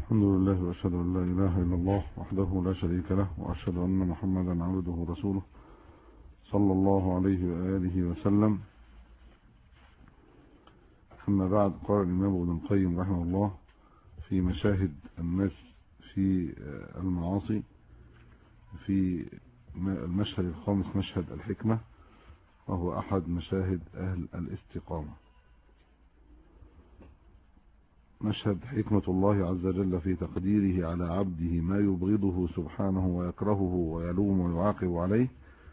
الحمد لله وأشهد أن لا إله إلا الله وحده لا شريك له، وأشهد أن محمدا عبده ورسوله صلى الله عليه وآله وسلم. أما بعد، قال الإمام ابن القيم رحمه الله في مشاهد الناس في المعاصي في المشهد الخامس، مشهد الحكمة، وهو أحد مشاهد أهل الاستقامة. مشهد حكمة الله عز وجل في تقديره على عبده ما يبغضه سبحانه ويكرهه ويلوم ويعاقب عليه،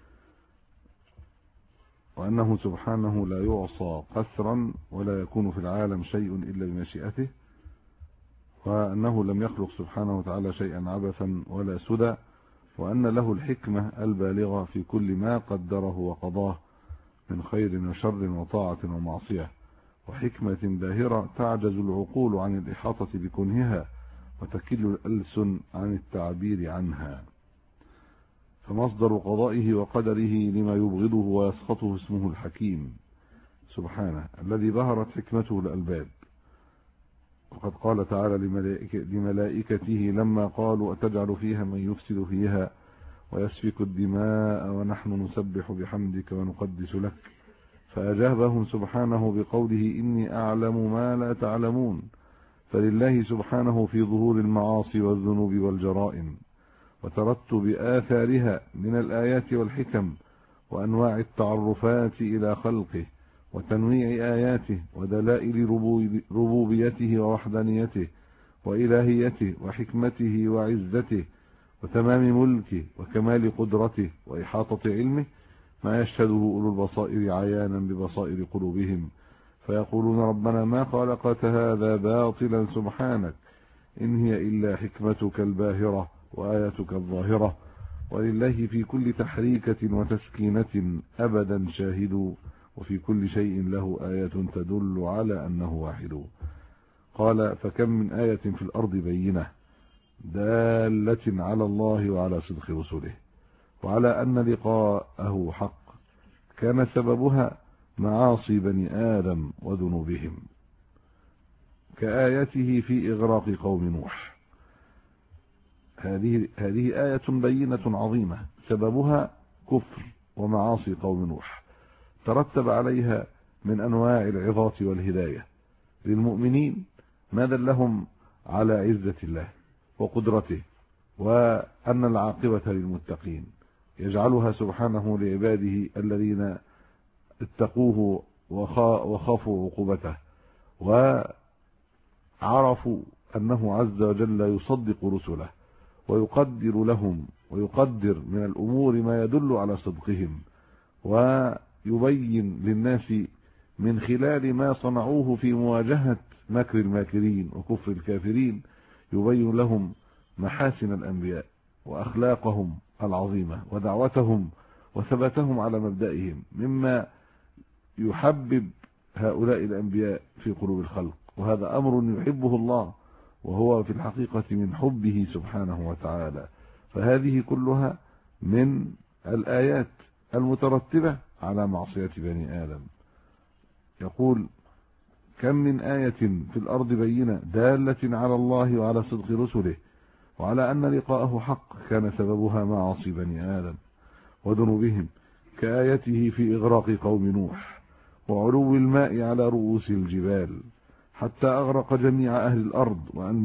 وأنه سبحانه لا يعصى قسرا ولا يكون في العالم شيء إلا بمشيئته، وأنه لم يخلق سبحانه وتعالى شيئا عبثا ولا سدى، وأن له الحكمة البالغة في كل ما قدره وقضاه من خير وشر وطاعة ومعصية، وحكمة باهرة تعجز العقول عن الإحاطة بكنهها وتكل الألسن عن التعبير عنها. فمصدر قضائه وقدره لما يبغضه ويسخطه اسمه الحكيم سبحانه، الذي بهرت حكمته الألباب. وقد قال تعالى لملائكته لما قالوا أتجعل فيها من يفسد فيها ويسفك الدماء ونحن نسبح بحمدك ونقدس لك، فأجابهم سبحانه بقوله إني أعلم ما لا تعلمون. فلله سبحانه في ظهور المعاصي والذنوب والجرائم وترتب آثارها من الآيات والحكم وأنواع التعرفات إلى خلقه وتنويع آياته ودلائل ربوبيته ووحدانيته وإلهيته وحكمته وعزته وتمام ملكه وكمال قدرته وإحاطة علمه، ما يشهده أولو البصائر عيانا ببصائر قلوبهم، فيقولون ربنا ما خلقت هذا باطلا سبحانك إن هي إلا حكمتك الباهرة وآياتك الظاهرة، ولله في كل تحريكة وتسكينة أبدا شاهد، وفي كل شيء له آية تدل على أنه واحد. قال فكم من آية في الأرض بينة دالة على الله وعلى صدق رسله وعلى أن لقاءه حق، كان سببها معاصي بني آدم وذنوبهم، كآيته في إغراق قوم نوح. هذه آية بينة عظيمة سببها كفر ومعاصي قوم نوح، ترتب عليها من أنواع العظات والهداية للمؤمنين ما دلهم على عزة الله وقدرته، وأن العاقبة للمتقين، يجعلها سبحانه لعباده الذين اتقوه وخافوا عقوبته وعرفوا أنه عز وجل يصدق رسله ويقدر لهم ويقدر من الأمور ما يدل على صدقهم، ويبين للناس من خلال ما صنعوه في مواجهة مكر الماكرين وكفر الكافرين، يبين لهم محاسن الأنبياء وأخلاقهم العظيمة ودعوتهم وثباتهم على مبدئهم، مما يحبب هؤلاء الأنبياء في قلوب الخلق، وهذا أمر يحبه الله، وهو في الحقيقة من حبه سبحانه وتعالى. فهذه كلها من الآيات المترتبة على معصية بني آدم. يقول كم من آية في الأرض بينة دالة على الله وعلى صدق رسله وعلى أن لقاءه حق، كان سببها معاصي بني آدم وذنوبهم، كآيته في إغراق قوم نوح وعلو الماء على رؤوس الجبال حتى أغرق جميع أهل الأرض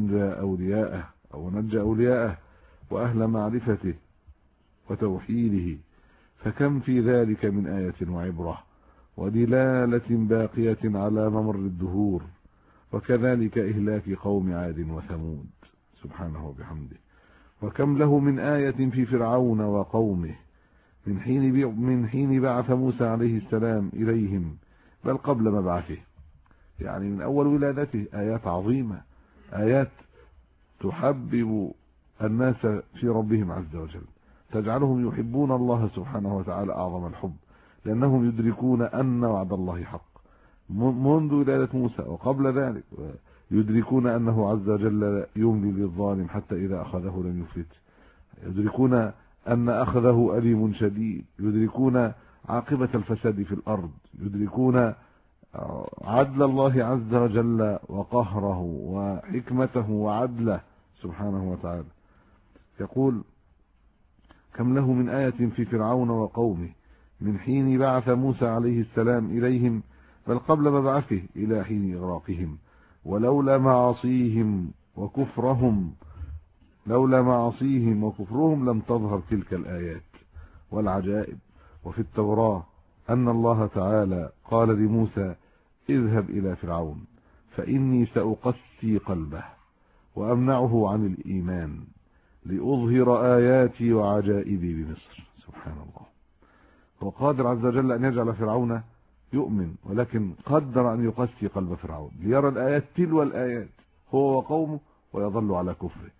ونجى أولياءه وأهل معرفته وتوحيده. فكم في ذلك من آية وعبرة ودلالة باقية على ممر الدهور، وكذلك إهلاك قوم عاد وثمود سبحانه وبحمده. وكم له من آية في فرعون وقومه من حين بعث موسى عليه السلام إليهم، بل قبل مبعثه، يعني من أول ولادته، آيات عظيمة، آيات تحبب الناس في ربهم عز وجل، تجعلهم يحبون الله سبحانه وتعالى أعظم الحب، لأنهم يدركون أن وعد الله حق منذ ولادة موسى وقبل ذلك، يدركون أنه عز وجل يملي للظالم حتى إذا أخذه لم يفلت، يدركون أن أخذه أليم شديد، يدركون عاقبة الفساد في الأرض، يدركون عدل الله عز وجل وقهره وحكمته وعدله سبحانه وتعالى. يقول: كم له من آية في فرعون وقومه من حين بعث موسى عليه السلام إليهم، بل قبل مبعثه إلى حين إغراقهم، ولولا معاصيهم وكفرهم لم تظهر تلك الآيات والعجائب. وفي التوراة أن الله تعالى قال لموسى: اذهب إلى فرعون فإني سأقسي قلبه وأمنعه عن الإيمان لأظهر آياتي وعجائبي بمصر. سبحان الله. هو قادر عز وجل أن يجعل فرعون يؤمن، ولكن قدر أن يقسي قلب فرعون ليرى الآيات تلو الآيات هو وقومه ويظل على كفره،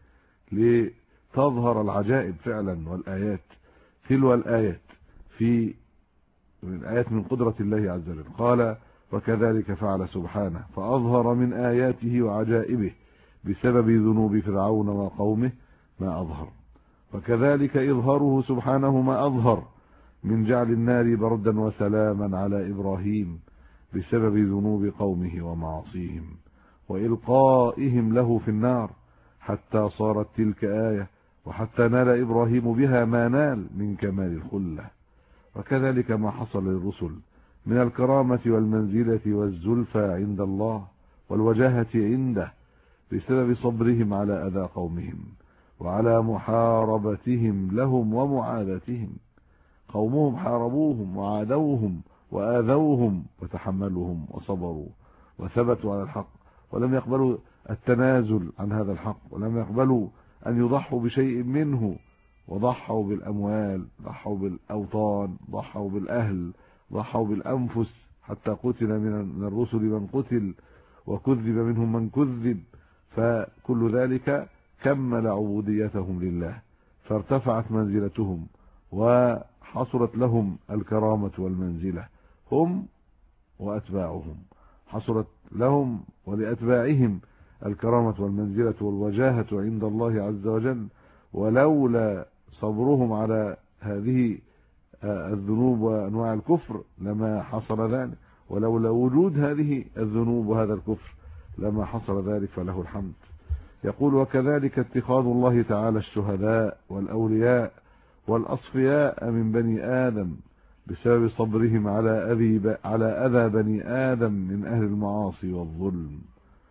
لتظهر العجائب فعلا والآيات تلو الآيات في الآيات من قدرة الله عز وجل. قال: وكذلك فعل سبحانه فأظهر من آياته وعجائبه بسبب ذنوب فرعون وقومه ما أظهر. وكذلك إظهاره سبحانه ما أظهر من جعل النار بردا وسلاما على إبراهيم بسبب ذنوب قومه ومعاصيهم وإلقائهم له في النار، حتى صارت تلك آية، وحتى نال إبراهيم بها ما نال من كمال الخلة. وكذلك ما حصل للرسل من الكرامة والمنزلة والزلفى عند الله والوجاهة عنده بسبب صبرهم على أذى قومهم وعلى محاربتهم لهم ومعادتهم. قومهم حاربوهم وعادوهم وآذوهم وتحملوهم وصبروا وثبتوا على الحق، ولم يقبلوا التنازل عن هذا الحق، ولم يقبلوا أن يضحوا بشيء منه، وضحوا بالأموال، ضحوا بالأوطان، ضحوا بالأهل، ضحوا بالأنفس، حتى قتل من الرسل من قتل وكذب منهم من كذب. فكل ذلك كمل عبوديتهم لله، فارتفعت منزلتهم وحصلت لهم الكرامة والمنزلة هم وأتباعهم، حصلت لهم ولأتباعهم الكرامة والمنزلة والوجاهة عند الله عز وجل. ولولا صبرهم على هذه الذنوب وأنواع الكفر لما حصل ذلك، ولولا وجود هذه الذنوب وهذا الكفر لما حصل ذلك، فله الحمد. يقول: وكذلك اتخاذ الله تعالى الشهداء والأولياء والأصفياء من بني آدم بسبب صبرهم على أذى بني آدم من أهل المعاصي والظلم،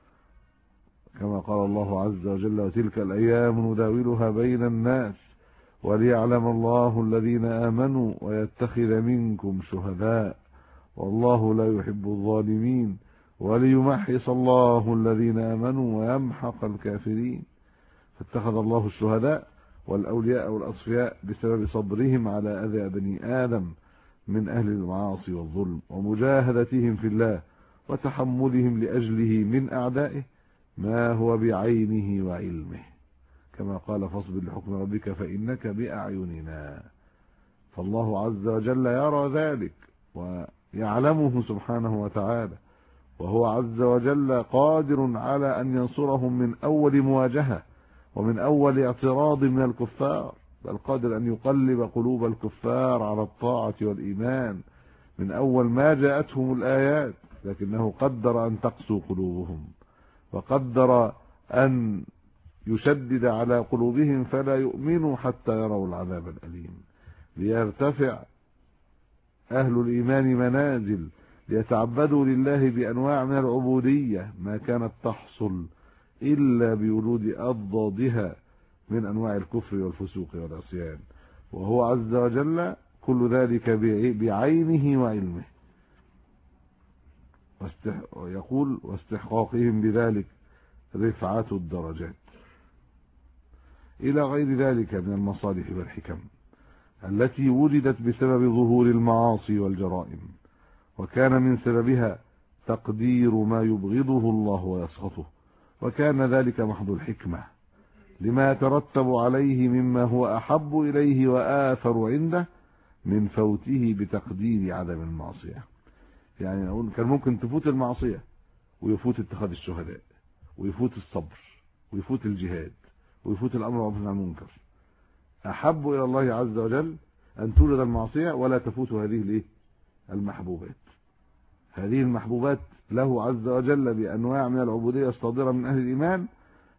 كما قال الله عز وجل: وتلك الأيام نداولها بين الناس وليعلم الله الذين آمنوا ويتخذ منكم شهداء والله لا يحب الظالمين وليمحص الله الذين آمنوا ويمحق الكافرين. فاتخذ الله الشهداء والأولياء والأصفياء بسبب صبرهم على أذى بني آدم من أهل المعاصي والظلم ومجاهدتهم في الله وتحملهم لأجله من أعدائه ما هو بعينه وعلمه، كما قال: فاصبر لحكم ربك فإنك بأعيننا. فالله عز وجل يرى ذلك ويعلمه سبحانه وتعالى، وهو عز وجل قادر على أن ينصرهم من أول مواجهة ومن أول اعتراض من الكفار، بل قادر أن يقلب قلوب الكفار على الطاعة والإيمان من أول ما جاءتهم الآيات، لكنه قدر أن تقسو قلوبهم وقدر أن يشدد على قلوبهم فلا يؤمنوا حتى يروا العذاب الأليم، ليرتفع أهل الإيمان منازل، ليتعبدوا لله بأنواع من العبودية ما كانت تحصل إلا بوجود أضدادها من أنواع الكفر والفسوق والعصيان، وهو عز وجل كل ذلك بعينه وعلمه. يقول: واستحقاقهم بذلك رفعة الدرجات، إلى غير ذلك من المصالح والحكم التي وجدت بسبب ظهور المعاصي والجرائم، وكان من سببها تقدير ما يبغضه الله ويسخطه، وكان ذلك محض الحكمة لما يترتب عليه مما هو أحب إليه وآثر عنده من فوته بتقدير عدم المعصية. يعني نقول كان ممكن تفوت المعصية ويفوت اتخاذ الشهداء ويفوت الصبر ويفوت الجهاد ويفوت الأمر بالمعروف والنهي عن المنكر. أحب إلى الله عز وجل أن تولد المعصية ولا تفوت هذه المحبوبات. هذه المحبوبات له عز وجل بأنواع من العبودية الصادرة من أهل الإيمان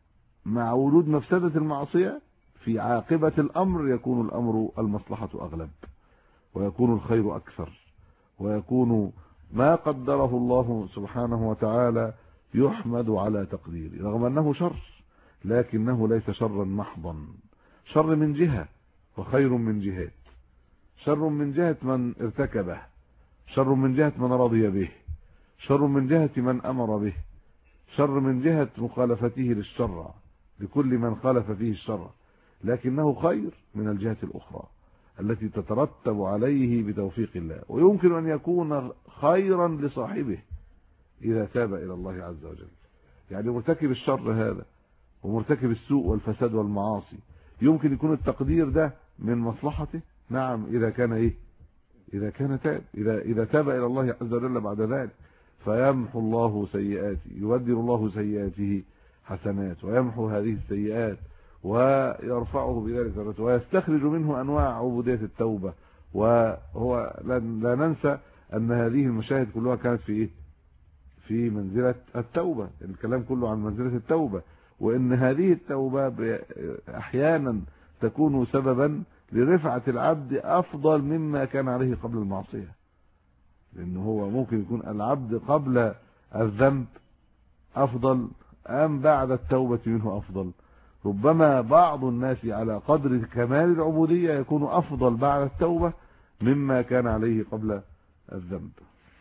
مع وجود مفسدة المعصية في عاقبة الأمر يكون الأمر المصلحة أغلب، ويكون الخير أكثر، ويكون ما قدره الله سبحانه وتعالى يحمد على تقديره، رغم أنه شر لكنه ليس شرا محضا، شر من جهة وخير من جهات. شر من جهة من ارتكبه، شر من جهة من رضي به، شر من جهة من أمر به، شر من جهة مخالفته للشرع لكل من خالف فيه الشرع، لكنه خير من الجهة الأخرى التي تترتب عليه بتوفيق الله، ويمكن أن يكون خيرا لصاحبه إذا تاب إلى الله عز وجل. يعني مرتكب الشر هذا ومرتكب السوء والفساد والمعاصي يمكن يكون التقدير ده من مصلحته، نعم، إذا كان إذا كان تاب، إذا تاب إلى الله عز وجل بعد ذلك، فيمحو الله سيئاته، يبدل الله سيئاته حسنات، ويمحو هذه السيئات ويرفعه بذلك درجته، ويستخرج منه أنواع عبودية التوبة. وهو لا ننسى أن هذه المشاهد كلها كانت في منزلة التوبة، الكلام كله عن منزلة التوبة، وإن هذه التوبة أحيانا تكون سببا لرفعة العبد أفضل مما كان عليه قبل المعصية، لأنه هو ممكن يكون العبد قبل الذنب أفضل أم بعد التوبة منه أفضل. ربما بعض الناس على قدر كمال العبودية يكون أفضل بعد التوبة مما كان عليه قبل الذنب.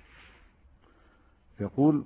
يقول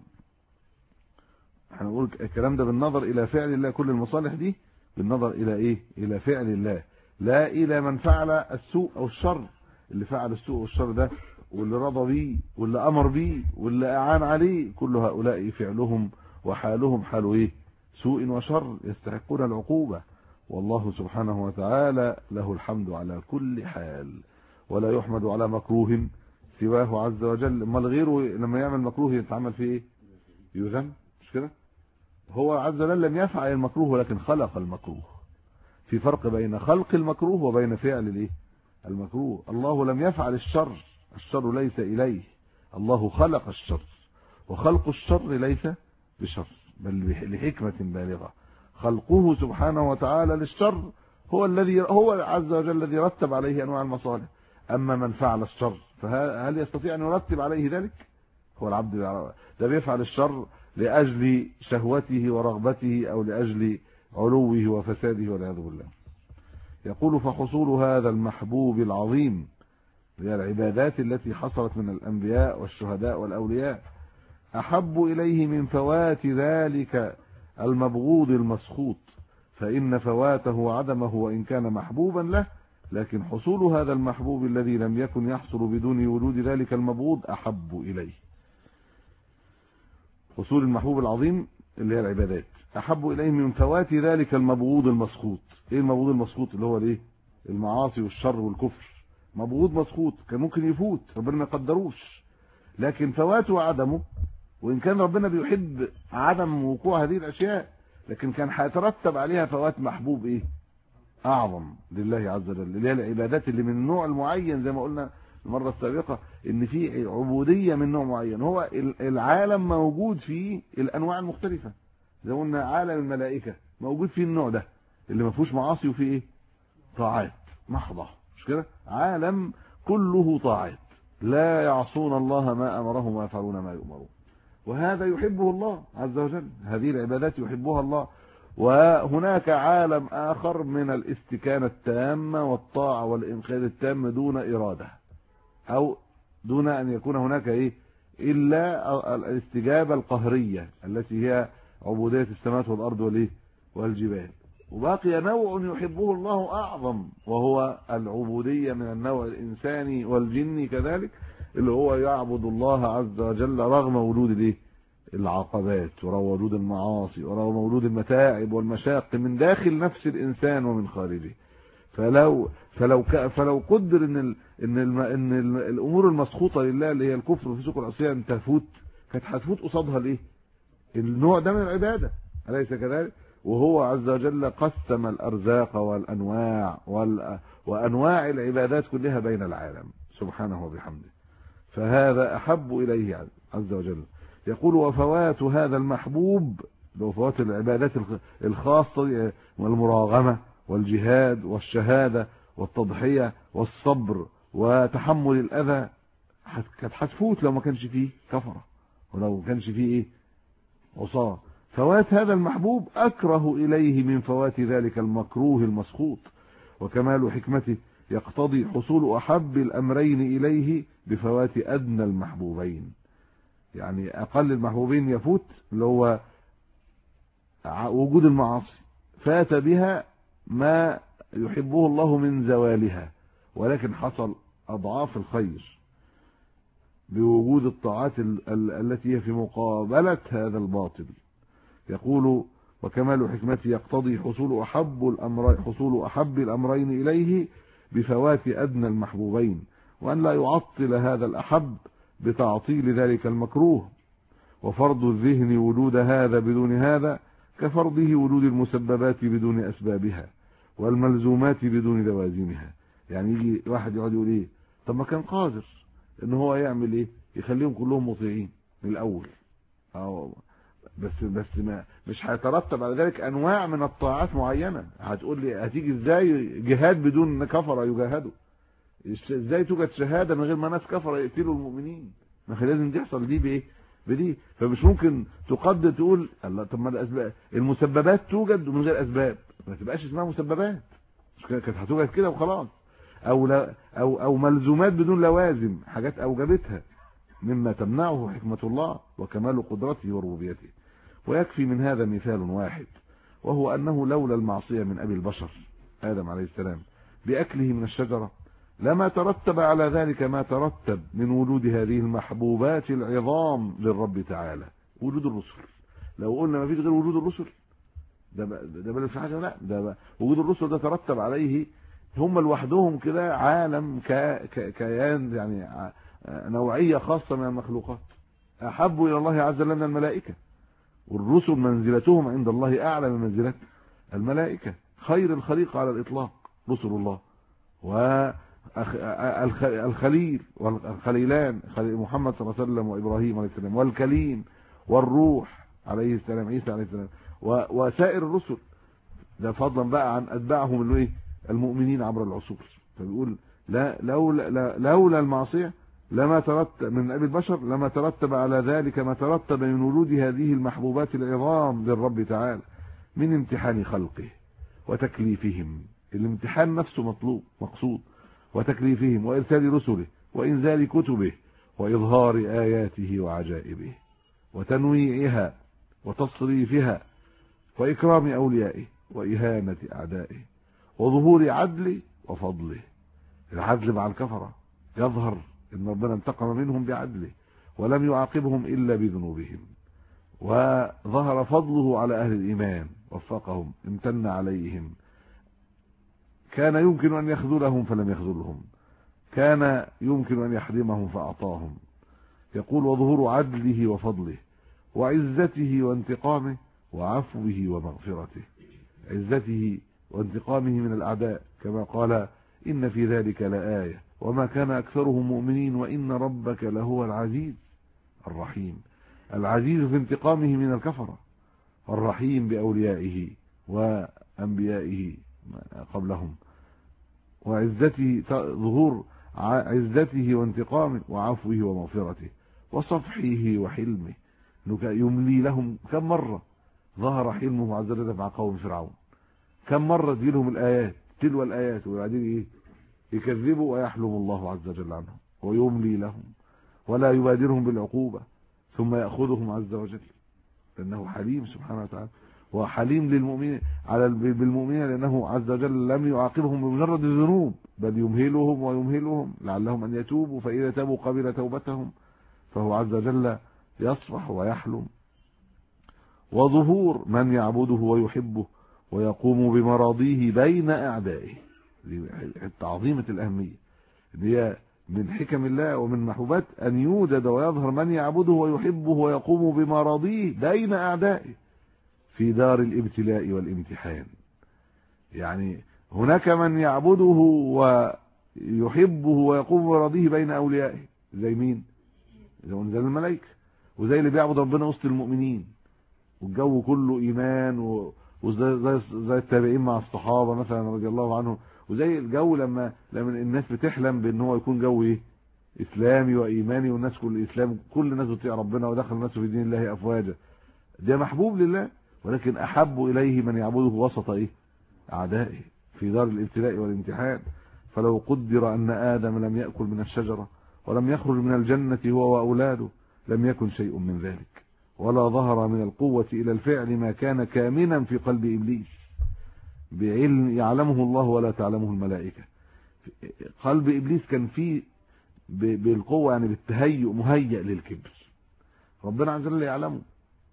هنقول الكلام ده بالنظر إلى فعل الله، كل المصالح دي بالنظر إلى إلى فعل الله، لا إلى من فعل السوء أو الشر. اللي فعل السوء والشر ده واللي رضى بيه واللي أمر بيه واللي أعان عليه، كل هؤلاء فعلهم وحالهم حال سوء وشر، يستحقون العقوبة، والله سبحانه وتعالى له الحمد على كل حال، ولا يحمد على مكروه سواه عز وجل. اما غيره لما يعمل مكروه يتعمل فيه يذم، مش كده؟ هو عز وجل لم يفعل المكروه ولكن خلق المكروه. في فرق بين خلق المكروه وبين فعل المكروه. الله لم يفعل الشر، الشر ليس إليه، الله خلق الشر، وخلق الشر ليس بشر بل لحكمة بالغة. خلقه سبحانه وتعالى للشر هو عز وجل الذي رتب عليه أنواع المصالح. أما من فعل الشر فهل يستطيع أن يرتب عليه ذلك؟ هو العبد ده بيفعل الشر لأجل شهوته ورغبته أو لأجل علوه وفساده والعياذ بالله. يقول فحصول هذا المحبوب العظيم هي العبادات التي حصلت من الأنبياء والشهداء والأولياء أحب إليه من فوات ذلك المبغوض المسخوط، فإن فواته وعدمه وإن كان محبوبا له، لكن حصول هذا المحبوب الذي لم يكن يحصل بدون وجود ذلك المبغوض أحب إليه. حصول المحبوب العظيم اللي هي العبادات أحب إليه من فوات ذلك المبغوض المسخوط. إيه المبغوض المسخوط؟ اللي هو المعاصي والشر والكفر. مبغوض مسخوط كان ممكن يفوت، ربنا ما يقدروش، لكن فواته وعدمه، وإن كان ربنا بيحب عدم وقوع هذه الأشياء، لكن كان هيترتب عليها فوات محبوب أعظم لله عز وجل، اللي هي العبادات اللي من نوع المعين، زي ما قلنا المرة السابقة إن في عبودية من نوع معين. هو العالم موجود فيه الأنواع المختلفة، زي ما قلنا عالم الملائكة موجود فيه النوع ده اللي ما فيهوش معاصي وفيه طاعات محضة، مش كده؟ عالم كله طاعات، لا يعصون الله ما أمرهم ويفعلون ما يؤمرون، وهذا يحبه الله عز وجل، هذه العبادات يحبها الله. وهناك عالم آخر من الاستكانة التامة والطاعة والإنقاذ التام دون إرادة، أو دون أن يكون هناك إلا الاستجابة القهرية التي هي عبودية السماوات والأرض والجبال. وباقي نوع يحبه الله أعظم، وهو العبودية من النوع الإنساني والجني كذلك، اللي هو يعبد الله عز وجل رغم وجود العقبات ورغم وجود المعاصي ورغم وجود المتاعب والمشاق من داخل نفس الإنسان ومن خارجه. فلو قدر ان الامور المسخوطه لله اللي هي الكفر والفسوق والعصيان ان تفوت، كانت هتفوت قصادها النوع ده من العباده، أليس كذلك؟ وهو عز وجل قسم الأرزاق والأنواع وأنواع العبادات كلها بين العالم سبحانه وبحمده، فهذا أحب إليه عز وجل. يقول وفوات هذا المحبوب بفوات العبادات الخاصة والمراغمة والجهاد والشهادة والتضحية والصبر وتحمل الأذى، كانت هتفوت لو ما كانش فيه كفرة ولو ما كانش فيه ايه عصاة. فوات هذا المحبوب أكره إليه من فوات ذلك المكروه المسخوط. وكمال حكمته يقتضي حصول أحب الأمرين إليه بفوات أدنى المحبوبين. يعني أقل المحبوبين يفوت اللي هو وجود المعاصي، فات بها ما يحبه الله من زوالها، ولكن حصل أضعاف الخير بوجود الطاعات التي هي في مقابلة هذا الباطل. يقول وكمال حكمته يقتضي حصول أحب الأمرين إليه بفوات أدنى المحبوبين، وأن لا يعطل هذا الأحب بتعطيل ذلك المكروه. وفرض الذهن وجود هذا بدون هذا كفرضه وجود المسببات بدون أسبابها والملزومات بدون لوازمها. يعني يجي واحد يقعد يقول ايه، طب ما كان قادر ان هو يعمل ايه، يخليهم كلهم مطيعين من الاول، أو بس ما مش هيترتب على ذلك انواع من الطاعات معينه. هتقول لي هتيجي ازاي جهاد بدون كفره يجاهدوا؟ ازاي توجد شهاده من غير ما ناس كفره يقتلوا المؤمنين؟ ما لازم تحصل دي بايه؟ بدي. فمش ممكن تقدر تقول الله طب ما الاسباب المسببات توجد من غير اسباب، ما تبقاش اسمها مسببات، مش كانت هتوجد كده وخلاص. او لا او ملزومات بدون لوازم، حاجات اوجبتها مما تمنعه حكمة الله وكمال قدرته وربوبيته. ويكفي من هذا مثال واحد، وهو أنه لولا المعصية من أبي البشر آدم عليه السلام بأكله من الشجرة لما ترتب على ذلك ما ترتب من وجود هذه المحبوبات العظام للرب تعالى. وجود الرسل، لو قلنا ما فيش غير وجود الرسل ده بل في حاجة، لا ده وجود الرسل ده ترتب عليه هم لوحدهم كده عالم كيان، يعني نوعية خاصة من المخلوقات أحب إلى الله عز وجل من الملائكة. والرسل منزلتهم عند الله أعلى من منزلة الملائكة. خير الخليقة على الإطلاق رسل الله، والخليل والخليلان محمد صلى الله عليه وسلم وإبراهيم عليه السلام، والكليم والروح عليه السلام عيسى عليه السلام، وسائر الرسل، ده فضلا بقى عن أتباعهم المؤمنين عبر العصور. فبيقول لولا المعصية لما ترتب من أبي البشر لما ترتب على ذلك ما ترتب من وجود هذه المحبوبات العظام للرب تعالى من امتحان خلقه وتكليفهم. الامتحان نفسه مطلوب مقصود، وتكليفهم وإرسال رسله وإنزال كتبه وإظهار آياته وعجائبه وتنويعها وتصريفها وإكرام أوليائه وإهانة أعدائه وظهور عدله وفضله. العدل مع الكفرة يظهر ان ربنا انتقم منهم بعدله ولم يعاقبهم الا بذنوبهم، وظهر فضله على اهل الايمان وفقهم امتن عليهم. كان يمكن ان يخذلهم فلم يخذلهم، كان يمكن ان يحرمهم فاعطاهم. يقول وظهور عدله وفضله وعزته وانتقامه وعفوه ومغفرته. عزته وانتقامه من الاعداء كما قال إن في ذلك لآية وما كان أكثرهم مؤمنين وإن ربك لهو العزيز الرحيم. العزيز في انتقامه من الكفرة، الرحيم بأوليائه وأنبيائه قبلهم. وعزته ظهور عزته وانتقامه وعفوه ومغفرته وصفحه وحلمه. يملي لهم. كم مرة ظهر حلمه عز وجل مع قوم فرعون؟ كم مرة تجيلهم الآيات تلو الآيات وبعدين ايه يكذبوا ويحلم الله عز وجل عنهم ويملي لهم ولا يبادرهم بالعقوبة ثم يأخذهم عز وجل، لأنه حليم سبحانه وتعالى. وحليم للمؤمنين بالمؤمنين لأنه عز وجل لم يعاقبهم بمجرد الذنوب بل يمهلهم ويمهلهم لعلهم أن يتوبوا، فإذا تابوا قبل توبتهم، فهو عز وجل يصفح ويحلم. وظهور من يعبده ويحبه ويقوم بمراضيه بين أعدائه. عظيمة الأهمية، هي من حكم الله ومن محبوبات أن يوجد ويظهر من يعبده ويحبه ويقوم بمراضيه بين أعدائه في دار الابتلاء والامتحان. يعني هناك من يعبده ويحبه ويقوم بمراضيه بين أوليائه، زي مين؟ زي الملائكة، وزي اللي بيعبد ربنا وسط المؤمنين والجو كله ايمان وزي التابعين مع الصحابه مثلا رضي الله عنهم، وزي الجو لما الناس بتحلم بان هو يكون جو ايه اسلامي وايماني، والناس كل اسلام، كل الناس بتطيع ربنا ودخل الناس في دين الله افواجا. ده محبوب لله، ولكن احب اليه من يعبده وسط ايه اعدائه في دار الابتلاء والامتحان. فلو قدر ان ادم لم ياكل من الشجره ولم يخرج من الجنه هو واولاده لم يكن شيء من ذلك، ولا ظهر من القوه الى الفعل ما كان كامنا في قلب ابليس بعلم يعلمه الله ولا تعلمه الملائكه. قلب ابليس كان فيه بالقوه، يعني بالتهيؤ، مهيئ للكبر. ربنا عز وجل يعلمه،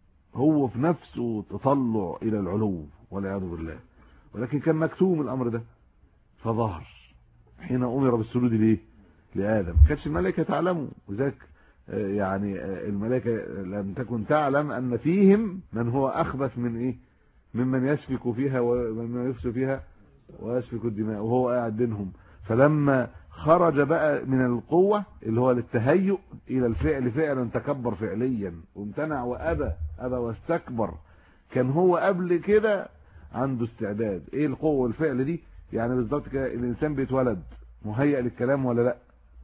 هو في نفسه تطلع الى العلو والعياذ بالله، ولكن كان مكتوم الامر ده فظهر حين امر بالسجود ليه لادم. كانتش الملائكه تعلمه، وذاك يعني الملائكه لم تكن تعلم ان فيهم من هو اخبث من ايه ممن يسفك فيها ومن يفسد فيها ويسفك الدماء، وهو قاعد بينهم. فلما خرج بقى من القوه اللي هو للتهيؤ الى الفعل فعلا تكبر فعليا وامتنع وابى واستكبر. كان هو قبل كده عنده استعداد. ايه القوه والفعل دي؟ يعني بالظبط كده الانسان بيتولد مهيئ للكلام ولا لا؟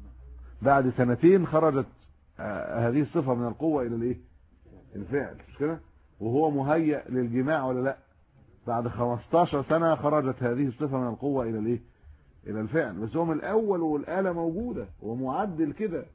بعد سنتين خرجت هذه الصفه من القوه الى الايه الفعل، مش كده؟ وهو مهيئ للجماع ولا لا؟ بعد 15 سنه خرجت هذه الصفه من القوه الى الايه الى الفعل. بس هو من الاول والآلة موجوده ومعدل كده،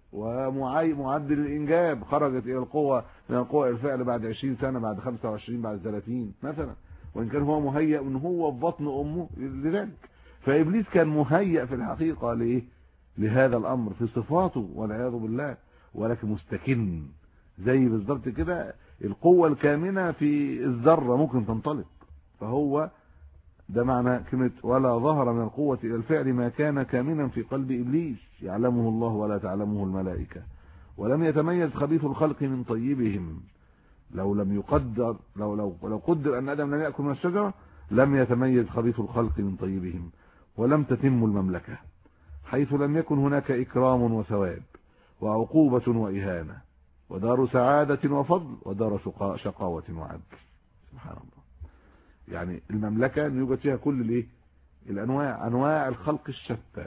ومعدل الانجاب خرجت الى القوه من القوه الى الفعل بعد 20 سنه، بعد 25، بعد 30 مثلا، وان كان هو مهيئ من هو في بطن امه لذلك. فابليس كان مهيئ في الحقيقه لايه لهذا الامر في صفاته والعياذ بالله، ولكن مستكن زي بالظبط كده القوه الكامنه في الذره ممكن تنطلق. فهو ده معنى كلمة ولا ظهر من القوة إلى الفعل ما كان كامنا في قلب إبليس يعلمه الله ولا تعلمه الملائكة. ولم يتميز خبيث الخلق من طيبهم. لو قدر أن آدم لم يأكل من الشجرة لم يتميز خبيث الخلق من طيبهم، ولم تتم المملكة، حيث لم يكن هناك إكرام وثواب وعقوبة وإهانة ودار سعادة وفضل ودار شقاوة وعدل. سبحان الله. يعني المملكة ان يوجد فيها كل الايه انواع الخلق الشتى،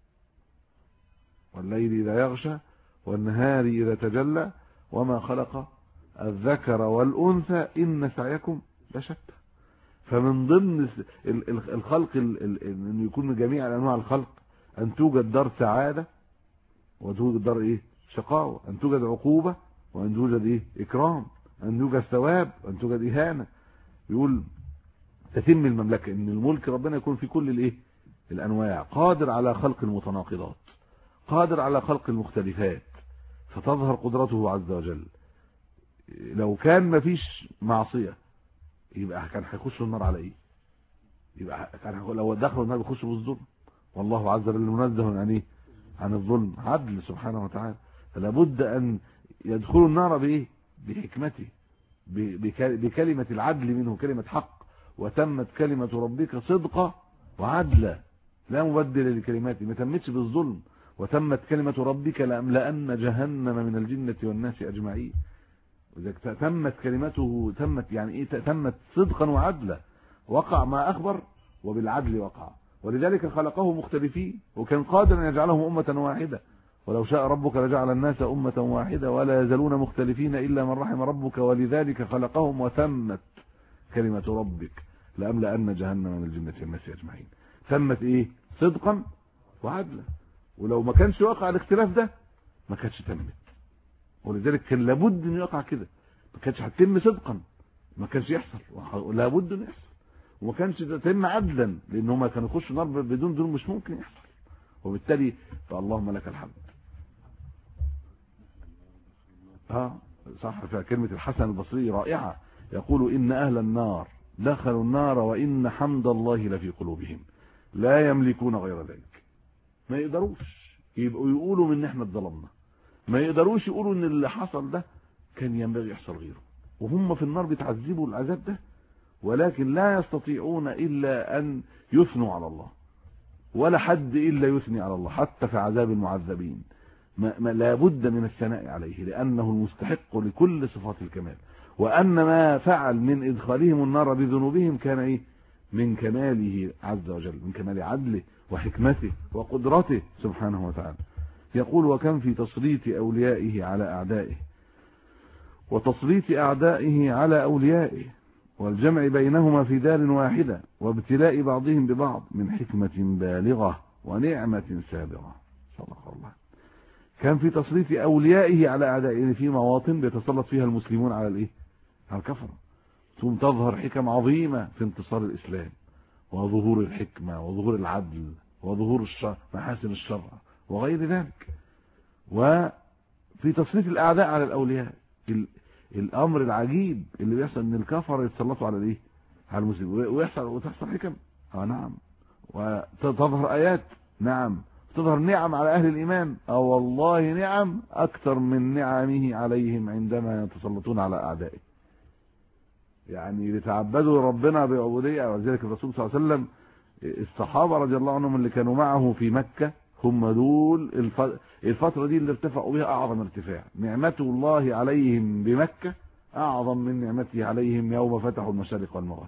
والليل اذا يغشى والنهار اذا تجلى وما خلق الذكر والانثى ان سعيكم لشتى. فمن ضمن الخلق انه يكون من جميع انواع الخلق ان توجد دار سعادة وتوجد دار ايه شقاوة، ان توجد عقوبة وان توجد ايه اكرام، ان توجد ثواب وان توجد اهانة. يقول تتم المملكة ان الملك ربنا يكون في كل الايه الانواع، قادر على خلق المتناقضات، قادر على خلق المختلفات، فتظهر قدرته عز وجل. لو كان ما فيش معصية يبقى كان هيخشوا النار على ايه؟ يبقى كان لو دخلوا النار بيخشوا بالظلم، والله عز وجل منزه عن ايه عن الظلم، عدل سبحانه وتعالى. فلا بد ان يدخلوا النار بايه بحكمته، بكلمة العدل منه، كلمة حق، وتمت كلمة ربك صدقا وعدلا لا مبدل لكلماته، ما تمتش بالظلم. وتمت كلمة ربك لأملأن جهنم من الجنة والناس أجمعين. وإذا تمت كلمته تمت يعني إيه؟ تمت صدقا وعدلا، وقع ما أخبر وبالعدل وقع. ولذلك خلقه مختلفين، وكان قادر أن يجعلهم أمة واحدة، ولو شاء ربك لجعل الناس أمة واحدة ولا يزالون مختلفين إلا من رحم ربك ولذلك خلقهم وتمت كلمة ربك لأملأن جهنم من الجنة والناس أجمعين. تمت إيه؟ صدقا وعدلا. ولو ما كانش وقع الاختلاف ده ما كانتش تمت، ولذلك كان لابد أن يقع كده. ما كانش هتتم صدقا، ما كانش يحصل، لابد أن يحصل. وما كانش تتم عدلا، لأن هم كانوا يخشوا نار بدون دول مش ممكن يحصل. وبالتالي فاللهم لك الحمد. صح، فكلمة الحسن البصري رائعة، يقول إن أهل النار دخلوا النار وإن حمد الله لفي قلوبهم لا يملكون غير ذلك. ما يقدروش يبقوا يقولوا من احنا اتظلمنا، ما يقدروش يقولوا ان اللي حصل ده كان ينبغي يحصل غيره، وهم في النار بيتعذبوا العذاب ده، ولكن لا يستطيعون إلا أن يثنوا على الله، ولا حد إلا يثني على الله حتى في عذاب المعذبين. ما لا بد من الثناء عليه، لأنه المستحق لكل صفات الكمال. وأن ما فعل من إدخالهم النار بذنوبهم كان إيه؟ من كماله عز وجل، من كمال عدله وحكمته وقدرته سبحانه وتعالى. يقول: وكم في تسليط أوليائه على أعدائه، وتسليط أعدائه على أوليائه، والجمع بينهما في دار واحدة، وابتلاء بعضهم ببعض، من حكمة بالغة ونعمة سابغة. صدق الله. كان في تسليط أوليائه على أعدائه، في مواطن بيتسلط فيها المسلمون على الإيه؟ على الكفر، ثم تظهر حكم عظيمة في انتصار الإسلام وظهور الحكمة وظهور العدل وظهور الشر، محاسن الشرع وغير ذلك. وفي تسليط الأعداء على الأولياء، الأمر العجيب اللي بيحصل إن الكفر يتسلطوا على الإيه؟ على المسلمين، وتحصل حكم. نعم. وتظهر آيات. نعم. تظهر نعم على أهل الإيمان. والله نعم أكثر من نعمه عليهم عندما يتسلطون على أعدائه. يعني يتعبدوا ربنا بعبودية. ولذلك الرسول صلى الله عليه وسلم، الصحابة رضي الله عنهم اللي كانوا معه في مكة، هم دول الفترة دي اللي ارتفعوا بها أعظم ارتفاع. نعمة الله عليهم بمكة أعظم من نعمته عليهم يوم فتحوا المشارق والمغارب.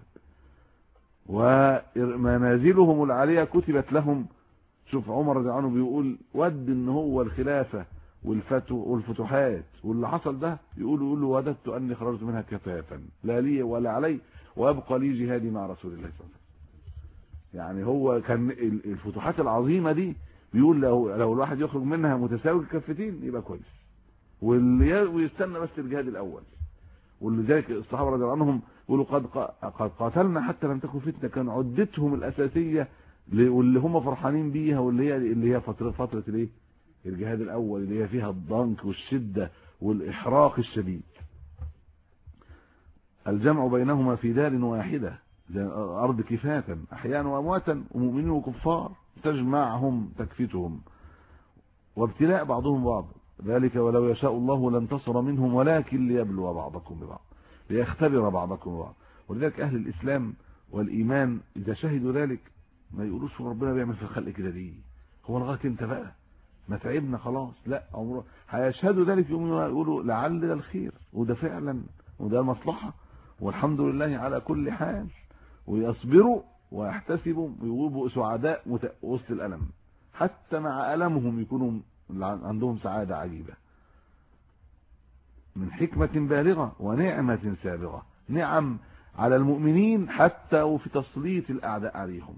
ومنازلهم العالية كتبت لهم. شوف عمر رضي الله عنه بيقول: ود ان هو الخلافة والفتوحات واللي حصل ده، يقول وددت اني خرجت منها كفافا لا لي ولا علي، وابقى لي جهادي مع رسول الله صلى الله عليه وسلم. يعني هو كان الفتوحات العظيمة دي بيقول لو الواحد يخرج منها متساوي الكفتين يبقى كويس، ويستنى بس الجهاد الاول. ولذلك الصحابة رضي الله عنهم يقولوا: قد قاتلنا حتى لم تكن فتنة. كان عدتهم الأساسية واللي هم فرحانين بيها، واللي هي فترة الايه؟ الجهاد الاول، اللي هي فيها الضنك والشدة والاحراق الشديد. الجمع بينهما في دار واحدة، ارض كفاتا، احياء وامواتا، ومؤمنين وكفار، تجمعهم تكفتهم، وابتلاء بعضهم بعض. ذلك ولو يشاء الله لانتصر منهم، ولكن ليبلو بعضكم ببعض، ليختبر بعضكم ببعض. ولذلك اهل الاسلام والايمان اذا شهدوا ذلك ما يقولوش ربنا بيعمل في الخلق كده ليه، هو لغايه انت بقى ما تعبنا خلاص. لا، عمره هيشهدوا ذلك، يقولوا لعل ده الخير، وده فعلا، وده المصلحه، والحمد لله على كل حال، ويصبروا ويحتسبوا ويبقوا سعداء وسط الالم، حتى مع المهم يكونوا عندهم سعاده عجيبه. من حكمه بالغه ونعمه سابغه، نعم على المؤمنين حتى وفي تسليط الاعداء عليهم،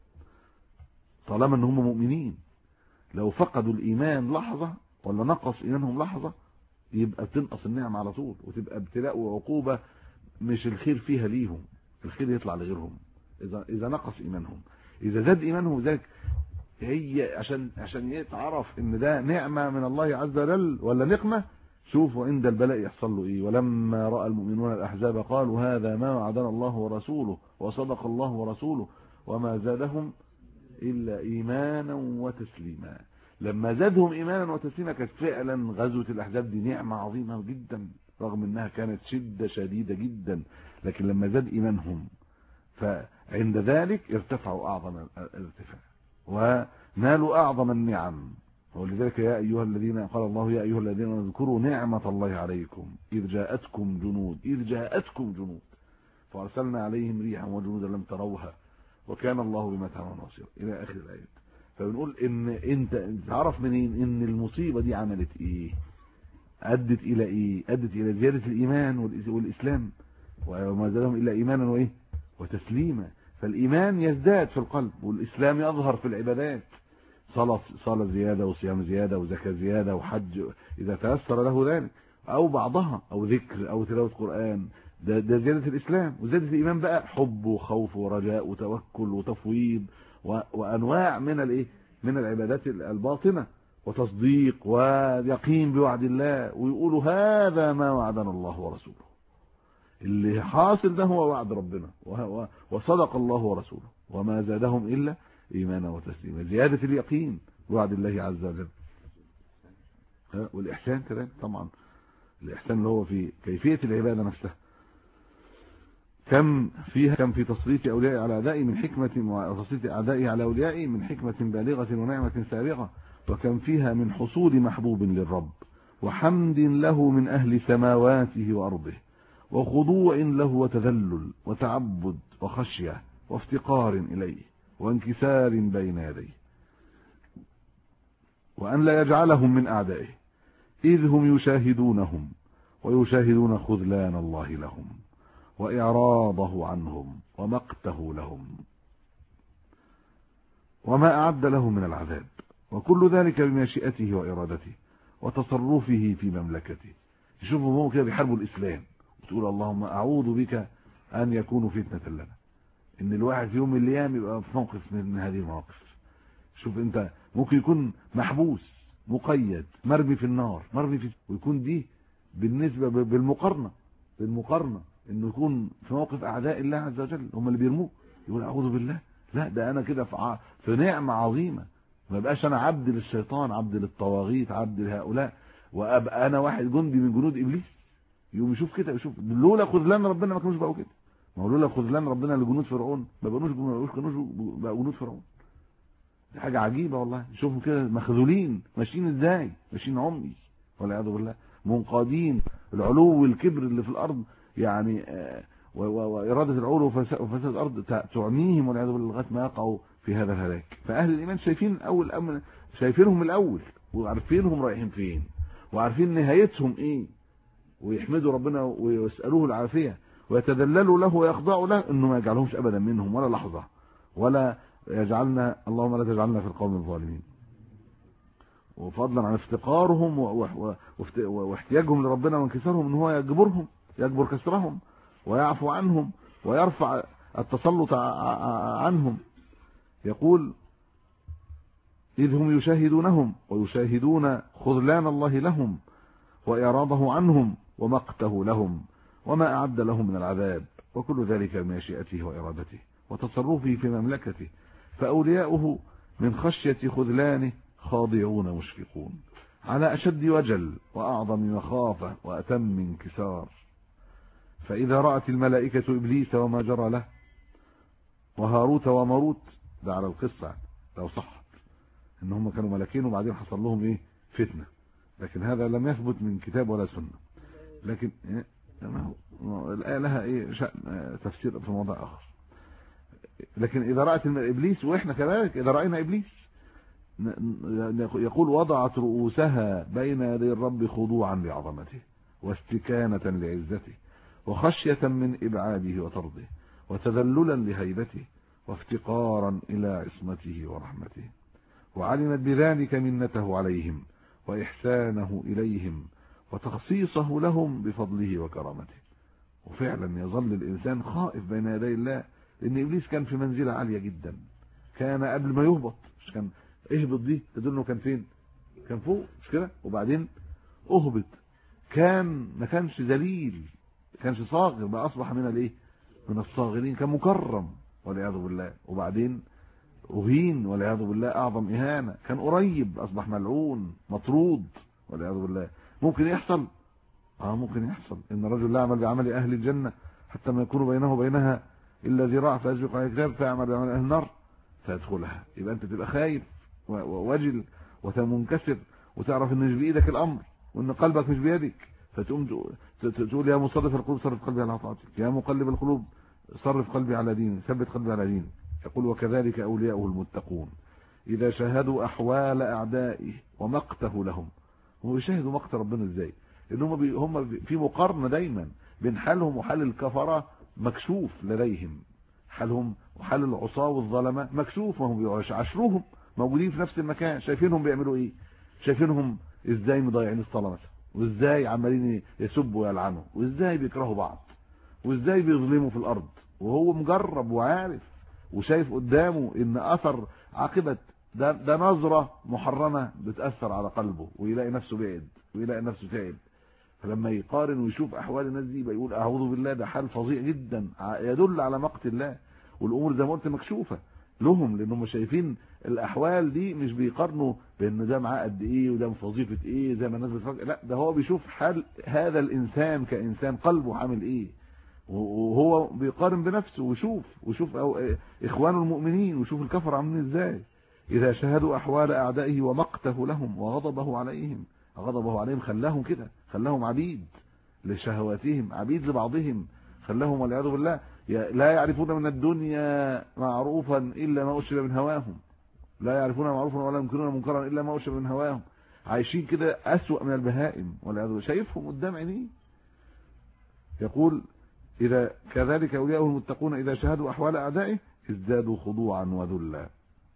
طالما ان هم مؤمنين. لو فقدوا الايمان لحظه ولا نقص ايمانهم لحظه، يبقى تنقص النعم على طول، وتبقى ابتلاء وعقوبه مش الخير فيها ليهم، الخير يطلع لغيرهم اذا نقص ايمانهم. اذا زاد ايمانهم ذلك هي عشان يتعرف ان ده نعمه من الله عز وجل ولا نقمه. شوفوا عند البلاء يحصل له ايه: ولما راى المؤمنون الاحزاب قالوا هذا ما وعدنا الله ورسوله وصدق الله ورسوله وما زادهم إلا إيمانا وتسليما. لما زادهم إيمانا وتسليما، كانت فعلا غزوة الأحزاب دي نعمة عظيمة جدا، رغم أنها كانت شدة شديدة جدا، لكن لما زاد إيمانهم فعند ذلك ارتفعوا أعظم الارتفاع ونالوا أعظم النعم. ولذلك يا أيها الذين قال الله: يا أيها الذين اذكروا نعمة الله عليكم إذ جاءتكم جنود فأرسلنا عليهم ريحا وجنودا لم تروها وكان الله بما تعملون بصيرا، الى اخر الايات. فبنقول ان انت تعرف منين ان المصيبه دي عملت ايه، ادت الى ايه؟ ادت الى زياده الايمان والاسلام، وما زادهم الا ايمانا وايه؟ وتسليما. فالايمان يزداد في القلب، والاسلام يظهر في العبادات، صلاه زياده، وصيام زياده، وزكاه زياده، وحج اذا تيسر له ذلك، او بعضها، او ذكر، او تلاوه قران. ده زيادة الإسلام. وزيادة الإيمان بقى حب وخوف ورجاء وتوكل وتفويض وأنواع من العبادات الباطنة، وتصديق ويقين بوعد الله، ويقولوا هذا ما وعدنا الله ورسوله. اللي حاصل ده هو وعد ربنا، وصدق الله ورسوله، وما زادهم إلا إيمانا وتسليما. زيادة اليقين بوعد الله عز وجل. والإحسان كذلك طبعا، الإحسان اللي هو في كيفية العبادة نفسها. كم في تسليط أوليائه على أعدائه من حكمة، وتسليط أعدائه على أوليائه من حكمة بالغة ونعمة سابغة. وكم فيها من حصول محبوب للرب وحمد له من أهل سماواته وأرضه، وخضوع له وتذلل وتعبد وخشية وافتقار إليه وانكسار بين يديه، وأن لا يجعلهم من أعدائه إذ هم يشاهدونهم ويشاهدون خذلان الله لهم وإعراضه عنهم ومقته لهم وما أعد لهم من العذاب، وكل ذلك بمشيئته وإرادته وتصرفه في مملكته. شوفوا هم كده بيحاربوا الإسلام وتقول اللهم أعوذ بك أن يكونوا فتنة لنا، إن الواحد في يوم من الأيام يبقى في موقف من هذه المواقف. شوف أنت ممكن يكون محبوس مقيد مرمي في النار ويكون دي بالنسبة بالمقارنة إنه يكون في موقف أعداء الله عز وجل هم اللي بيرموه، يقول أعوذ بالله، لا ده أنا كده في نعمة عظيمة، ما بقاش أنا عبد للشيطان، عبد للطواغيت، عبد لهؤلاء، وأبقى أنا واحد جندي من جنود إبليس. يوم يشوف كده، يشوف لولا خذلان ربنا ما كانوش بقوا كده، ما هو لولا خذلان ربنا لجنود فرعون ما كانوش بقوا جنود فرعون. دي حاجة عجيبة والله. شوفوا كده مخذولين ماشيين ازاي، ماشيين عمي والعياذ بالله، منقادين العلو والكبر اللي في الأرض يعني وإرادة العلو وفساد الأرض تعنيهم والعياذ بالله لغاية ما يقعوا في هذا الهلاك. فأهل الإيمان شايفين شايفينهم الأول وعارفينهم رايحين فين وعارفين نهايتهم إيه، ويحمدوا ربنا ويسألوه العافية ويتذللوا له ويخضعوا له، إنه ما يجعلهمش أبدا منهم ولا لحظة، ولا يجعلنا اللهم لا تجعلنا في القوم الظالمين. وفضلا عن افتقارهم واحتياجهم لربنا وانكسارهم، ان هو يجبر كسرهم ويعفو عنهم ويرفع التسلط عنهم. يقول إذ هم يشاهدونهم ويشاهدون خذلان الله لهم وإعراضه عنهم ومقته لهم وما أعد لهم من العذاب، وكل ذلك بمشيئته وإرادته وتصرفه في مملكته، فأولياؤه من خشية خذلانه خاضعون مشفقون على أشد وجل وأعظم مخافة وأتم انكسار. فإذا رأت الملائكة إبليس وما جرى له وهاروت وماروت، ده على القصة لو صحت إن هم كانوا ملكين وبعدين حصل لهم إيه فتنة، لكن هذا لم يثبت من كتاب ولا سنة، لكن الآية لها إيه تفسير في موضع آخر. لكن إذا رأت إبليس، وإحنا كذلك إذا رأينا إبليس، يقول وضعت رؤوسها بين يدي الرب خضوعا لعظمته واستكانة لعزته وخشية من إبعاده وطرده وتذللا لهيبته وافتقارا إلى عصمته ورحمته، وعلمت بذلك منته عليهم وإحسانه إليهم وتخصيصه لهم بفضله وكرامته. وفعلا يظل الإنسان خائف بين يدي الله، لأن إبليس كان في منزلة عالية جدا، كان قبل ما يهبط، مش كان اهبط دي تدل انه كان فين؟ كان فوق، مش كده؟ وبعدين اهبط، ما كانش ذليل، ما كانش صاغر، بقى اصبح من الايه؟ من الصاغرين، كان مكرم والعياذ بالله، وبعدين اهين والعياذ بالله اعظم اهانه، كان قريب اصبح ملعون مطرود والعياذ بالله. ممكن يحصل ممكن يحصل ان الرجل لا يعمل بعمل اهل الجنه حتى ما يكون بينه وبينها الا ذراع فيسبق عليه الكتاب فيعمل بعمل اهل النار فيدخلها. يبقى انت تبقى خايف ووجل وتنكسر وتعرف ان مش بايدك الامر وان قلبك مش بيدك، فتقوم تقول يا مصرف القلوب صرف قلبي على طاعتك، يا مقلب القلوب صرف قلبي على دينك، ثبت قلبي على دينك. يقول وكذلك اولياؤه المتقون اذا شاهدوا احوال اعدائه ومقته لهم. هم بيشاهدوا مقت ربنا ازاي؟ ان هم في مقارنه دايما بين حالهم وحال الكفره، مكشوف لديهم حالهم، وحال العصاه والظلمه مكشوف، وهم بيعاشروهم موجودين في نفس المكان، شايفينهم بيعملوا ايه، شايفينهم ازاي مضيعين الصلاه مثلا، وازاي عمالين يسبوا ويلعنوا، وازاي بيكرهوا بعض، وازاي بيظلموا في الارض، وهو مجرب وعارف وشايف قدامه ان اثر عاقبه ده نظره محرمه بتاثر على قلبه، ويلاقي نفسه بعد ويلاقي نفسه تعب. فلما يقارن ويشوف احوال الناس دي بيقول اعوذ بالله، ده حال فظيع جدا يدل على مقت الله، والامور زي ما قلت مكشوفه لهم، لانهم شايفين الاحوال دي، مش بيقارنوا بان ده معاه قد ايه وده في وظيفه ايه زي ما الناس بتفكر، لا ده هو بيشوف حال هذا الانسان كانسان قلبه عامل ايه، وهو بيقارن بنفسه ويشوف اخوانه المؤمنين ويشوف الكفر عاملين ازاي. اذا شاهدوا احوال اعدائه ومقته لهم وغضبه عليهم، غضبه عليهم خلاهم كده، خلاهم عبيد، لشهواتهم، عبيد لبعضهم، خلاهم والعياذ بالله لا يعرفون من الدنيا معروفا إلا ما أشرب من هواهم، لا يعرفون معروفا ولا ينكرون منكرا إلا ما أشرب من هواهم، عايشين كده أسوأ من البهائم والعياذ بالله، شايفهم قدام عينيه. يقول إذا كذلك أولياءه المتقون إذا شاهدوا أحوال أعدائه ازدادوا خضوعا وذلا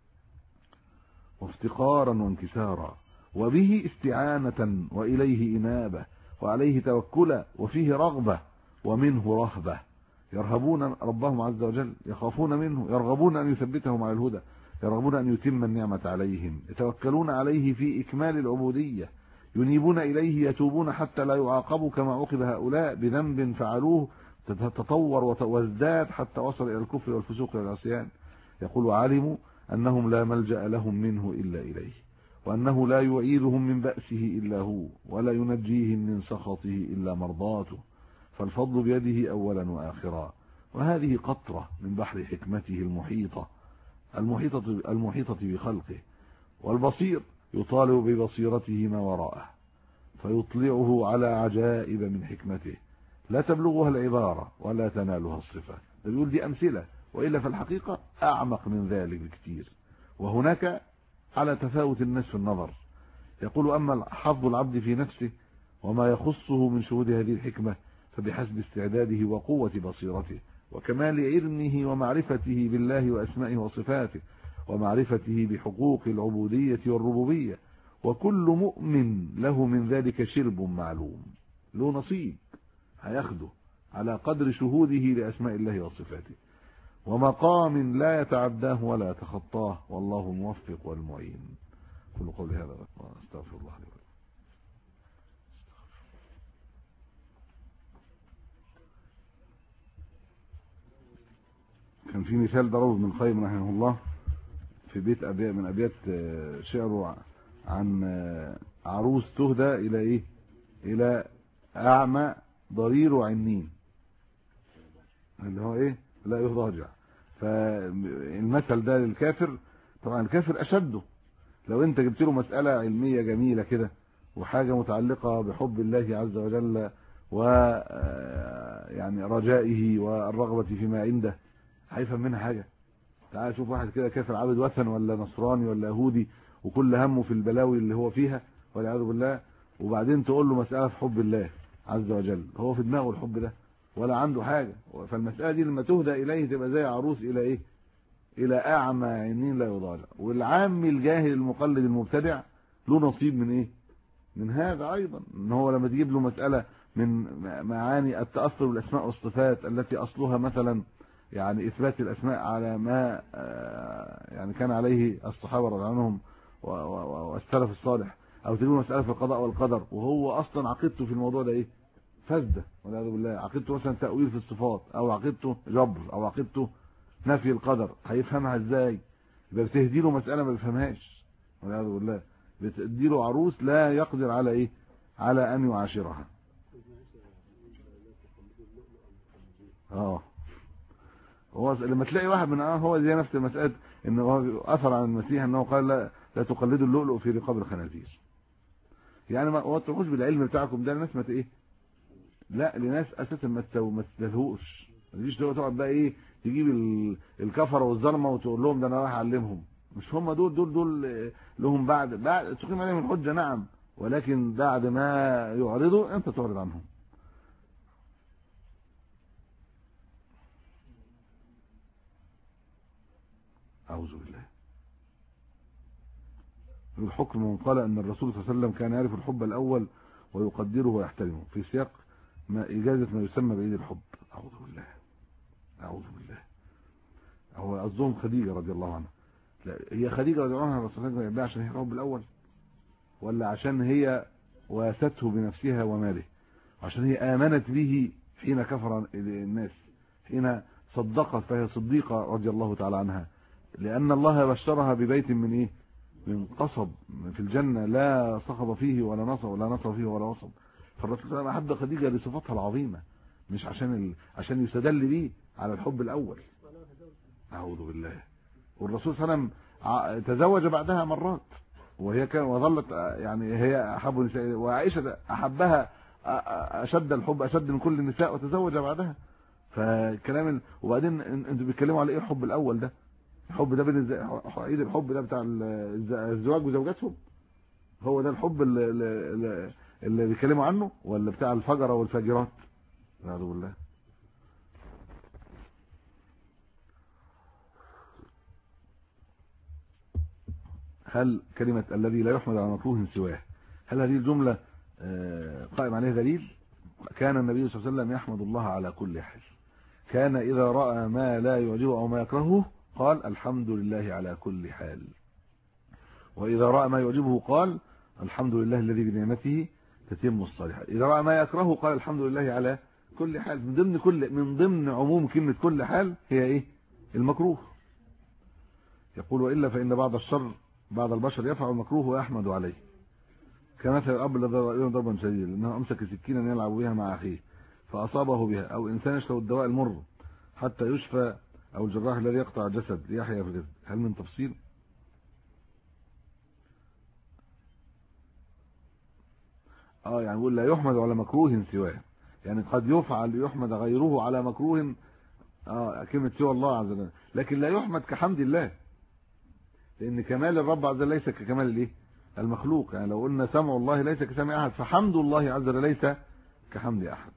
وافتقارا وانكسارا، وبه استعانة وإليه إنابة وعليه توكلا وفيه رغبة ومنه رهبة، يرهبون ربهم عز وجل، يخافون منه، يرغبون أن يثبتهم على الهدى، يرغبون أن يتم النعمة عليهم، يتوكلون عليه في إكمال العبودية، ينيبون إليه، يتوبون حتى لا يعاقبوا كما عوقب هؤلاء بذنب فعلوه تتطور وازداد حتى وصل إلى الكفر والفسوق والعصيان. يقول علموا أنهم لا ملجأ لهم منه إلا إليه، وأنه لا يعيذهم من بأسه إلا هو، ولا ينجيهم من سخطه إلا مرضاته، فالفضل بيده أولا وآخرا، وهذه قطرة من بحر حكمته المحيطة بخلقه، والبصير يطالب ببصيرته ما وراءه فيطلعه على عجائب من حكمته لا تبلغها العبارة ولا تنالها الصفة. ده بيقول دي أمثلة، وإلا فالحقيقة أعمق من ذلك بكثير، وهناك على تفاوت الناس في النظر. يقول أما حظ العبد في نفسه وما يخصه من شهود هذه الحكمة فبحسب استعداده وقوة بصيرته وكمال علمه ومعرفته بالله وأسمائه وصفاته ومعرفته بحقوق العبودية والربوبية، وكل مؤمن له من ذلك شرب معلوم، له نصيب هياخده على قدر شهوده لأسماء الله وصفاته، ومقام لا يتعداه ولا يتخطاه، والله الموفق والمعين. كل قول هذا واستغفر الله لي ولكم. كان في مثال ضربه ابن القيم رحمه الله في بيت من أبيات شعره عن عروس تهدى إلى إيه؟ إلى أعمى ضرير عنين، اللي هو إيه؟ لا يضاجع. فالمثل ده للكافر، طبعا الكافر أشده. لو أنت جبت له مسألة علمية جميلة كده وحاجة متعلقة بحب الله عز وجل ويعني رجائه والرغبة فيما عنده، هيفهم منها حاجة؟ تعال شوف واحد كده كافر عابد وثن ولا نصراني ولا يهودي وكل همه في البلاوي اللي هو فيها والعياذ بالله، وبعدين تقول له مسألة في حب الله عز وجل، هو في دماغه الحب ده ولا عنده حاجة. فالمسألة دي لما تهدى إليه تبقى زي عروس إلى إيه؟ إلى أعمى عينين لا يضاجع. والعام الجاهل المقلد المبتدع له نصيب من إيه؟ من هذا أيضا، إن هو لما تجيب له مسألة من معاني التأثر بالأسماء والصفات التي أصلها مثلا يعني إثبات الأسماء على ما يعني كان عليه الصحابة رضي الله عنهم والسلف الصالح، أو تجيب مسألة في القضاء والقدر وهو أصلا عقيدته في الموضوع ده إيه؟ فاسدة والعياذ بالله، عقيدته مثلا تأويل في الصفات، أو عقيدته جبر، أو عقيدته نفي القدر، هيفهمها إزاي؟ يبقى بتهدي له مسألة ما بيفهمهاش والعياذ بالله، بتدي له عروس لا يقدر على إيه؟ على أن يعاشرها. هو لما تلاقي واحد من هو زي نفس المسألة انه هو اثر عن المسيح انه قال لا تقلدوا اللؤلؤ في رقاب الخنازير. يعني ما تروحوش بالعلم بتاعكم ده لناس ما ايه، لا لناس اساسا ما تستهوش، ما تجيش تقعد بقى ايه تجيب الكفره والظلمه وتقول لهم ده انا رايح اعلمهم. مش هم دول لهم بعد تقيم عليهم الحجه نعم، ولكن بعد ما يعرضوا انت تعرض عنهم. أعوذ بالله. الحكم من قال أن الرسول صلى الله عليه وسلم كان يعرف الحب الأول ويقدره ويحترمه في سياق إجازة ما يسمى بعيد الحب. أعوذ بالله أعوذ بالله. هو قصدهم خديجة رضي الله عنها. لا هي خديجة رضي الله عنها الرسول صلى الله عليه وسلم عشان هي الحب الأول، ولا عشان هي واسته بنفسها وماله، عشان هي آمنت به حين كفر الناس، حين صدقت فهي صديقة رضي الله تعالى عنها، لأن الله بشرها ببيت من إيه؟ من قصب في الجنة لا صخب فيه ولا نصب فيه ولا وصب. فالرسول صلى الله عليه وسلم أحب خديجة لصفاتها العظيمة، مش عشان يستدل بيه على الحب الأول. أعوذ بالله. والرسول صلى الله عليه وسلم تزوج بعدها مرات، وهي كان وظلت يعني هي أحب نساء، وعائشة أحبها اشد الحب اشد من كل النساء وتزوج بعدها. فكلام وبعدين انتوا بيتكلموا على ايه الحب الاول ده؟ الحب ده بين عيد الحب ده بتاع الزواج وزوجاتهم، هو ده الحب اللي بيتكلموا عنه، ولا بتاع الفجره والفاجرات؟ نعوذ بالله. هل كلمة الذي لا يحمد على مكروه سواه، هل هذه الجملة قائم عليها دليل؟ كان النبي صلى الله عليه وسلم يحمد الله على كل حال، كان إذا رأى ما لا يعجبه أو ما يكرهه قال الحمد لله على كل حال، وإذا رأى ما يعجبه قال الحمد لله الذي بنعمته تتم الصالحات، إذا رأى ما يكرهه قال الحمد لله على كل حال. من ضمن عموم كلمة كل حال هي إيه؟ المكروه. يقول وإلا فإن بعض البشر يفعل المكروه ويحمد عليه، كمثل الأب الذي رأيه ضربا شديدا لأنه أمسك سكينا يلعب بها مع أخيه فأصابه بها، أو إنسان يشرب الدواء المر حتى يشفى، أو الجراح الذي يقطع الجسد ليحيا في الجسد. هل من تفصيل؟ يعني يقول لا يحمد على مكروه سواه، يعني قد يحمد غيره على مكروه، كلمة سوى الله عز وجل، لكن لا يحمد كحمد الله، لأن كمال الرب عز وجل ليس ككمال الايه؟ المخلوق. يعني لو قلنا سمع الله ليس كسمع أحد، فحمد الله عز وجل ليس كحمد أحد.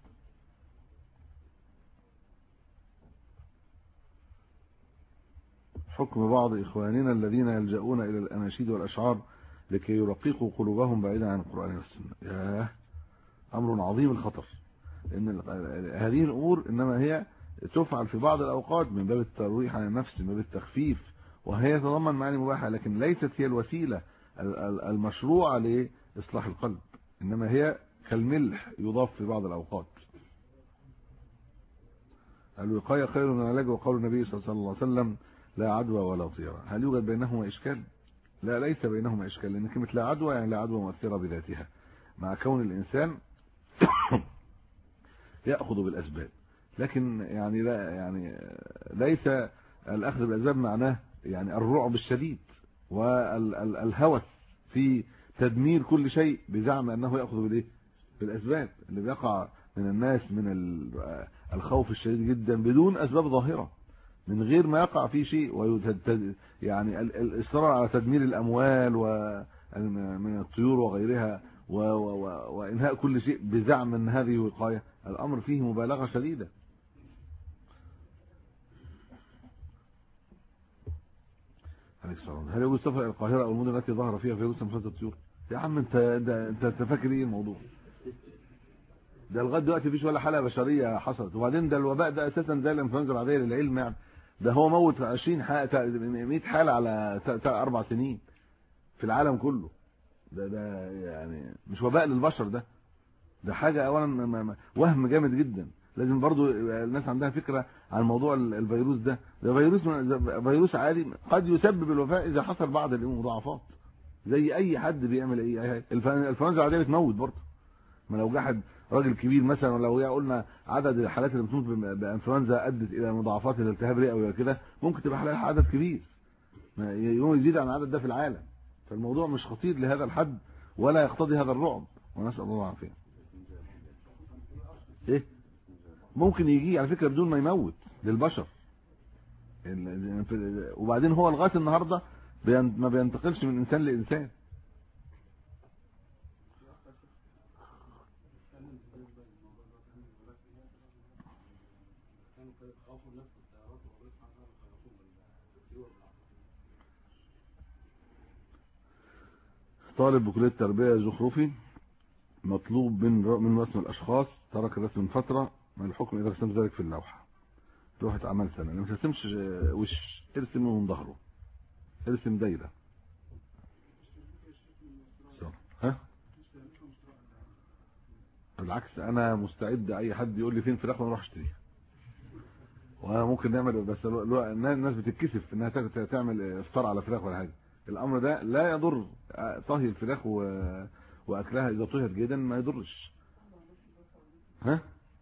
حكم بعض إخواننا الذين يلجؤون إلى الأناشيد والأشعار لكي يرققوا قلوبهم بعيدا عن القرآن والسنة. ياه، أمر عظيم الخطر، لأن هذه الأمور إنما هي تفعل في بعض الأوقات من باب الترويح عن النفس، من باب التخفيف، وهي تتضمن معاني مباحة، لكن ليست هي الوسيلة المشروعة لإصلاح القلب، إنما هي كالملح يضاف في بعض الأوقات. الوقاية خير من العلاج، وقول النبي صلى الله عليه وسلم لا عدوى ولا طيرة. هل يوجد بينهما إشكال؟ لا، ليس بينهما إشكال، لأن كلمة لا عدوى يعني لا عدوى مؤثرة بذاتها، مع كون الإنسان يأخذ بالأسباب، لكن يعني لا، يعني ليس الأخذ بالأسباب معناه يعني الرعب الشديد والهوس في تدمير كل شيء بزعم أنه يأخذ بالإيه؟ بالأسباب. اللي بيقع من الناس من الخوف الشديد جدا بدون أسباب ظاهرة، من غير ما يقع فيه شيء، يعني الإصرار على تدمير الأموال ومن الطيور وغيرها وإنهاء كل شيء بزعم أن هذه وقاية، الأمر فيه مبالغة شديدة. هل يجوز السفر إلى القاهرة أو المدن التي ظهر فيها فيروس انفلونزا الطيور؟ يا عم أنت فاكر إيه الموضوع ده؟ لغاية دلوقتي مفيش ولا حالة بشرية حصلت، وبعدين ده الوباء ده أساسا زي الانفلونزا العادية للعلم، يعني ده هو موت 20 حالة 100 حالة على 4 سنين في العالم كله. ده يعني مش وباء للبشر، ده حاجة اولا وهم جامد جدا. لازم برضو الناس عندها فكرة عن موضوع الفيروس ده فيروس عادي قد يسبب الوفاة اذا حصل بعض المضاعفات، زي اي حد بيعمل ايه. الانفلونزا العادية بتموت برضو، ما لو جحد راجل كبير مثلا، ولو قلنا عدد الحالات اللي بتموت بانفلونزا ادت الى مضاعفات الالتهاب رئوي او كده، ممكن تبقى حالات عدد كبير يزيد عن العدد ده في العالم. فالموضوع مش خطير لهذا الحد ولا يقتضي هذا الرعب، ونسأل الله العافية. ايه ممكن يجي على فكرة بدون ما يموت للبشر، وبعدين هو لغاية النهاردة ما بينتقلش من انسان لانسان. طالب بكلية التربية زخرفي مطلوب من رسم الاشخاص، ترك الرسم من فترة، ما الحكم اذا رسمت ذلك في اللوحة؟ لوحة اعمال سنة، ما ترسمش وش، ارسم من ظهره، ارسم دايرة. ها بالعكس، انا مستعد اي حد يقول لي فين فراخ وانا اروح اشتريها، وممكن نعمل، بس الناس بتتكسف انها تعمل افطار على فراخ ولا حاجه. الامر ده لا يضر، طهي الفراخ واكلها اذا طهت جيدا ما يضرش. ها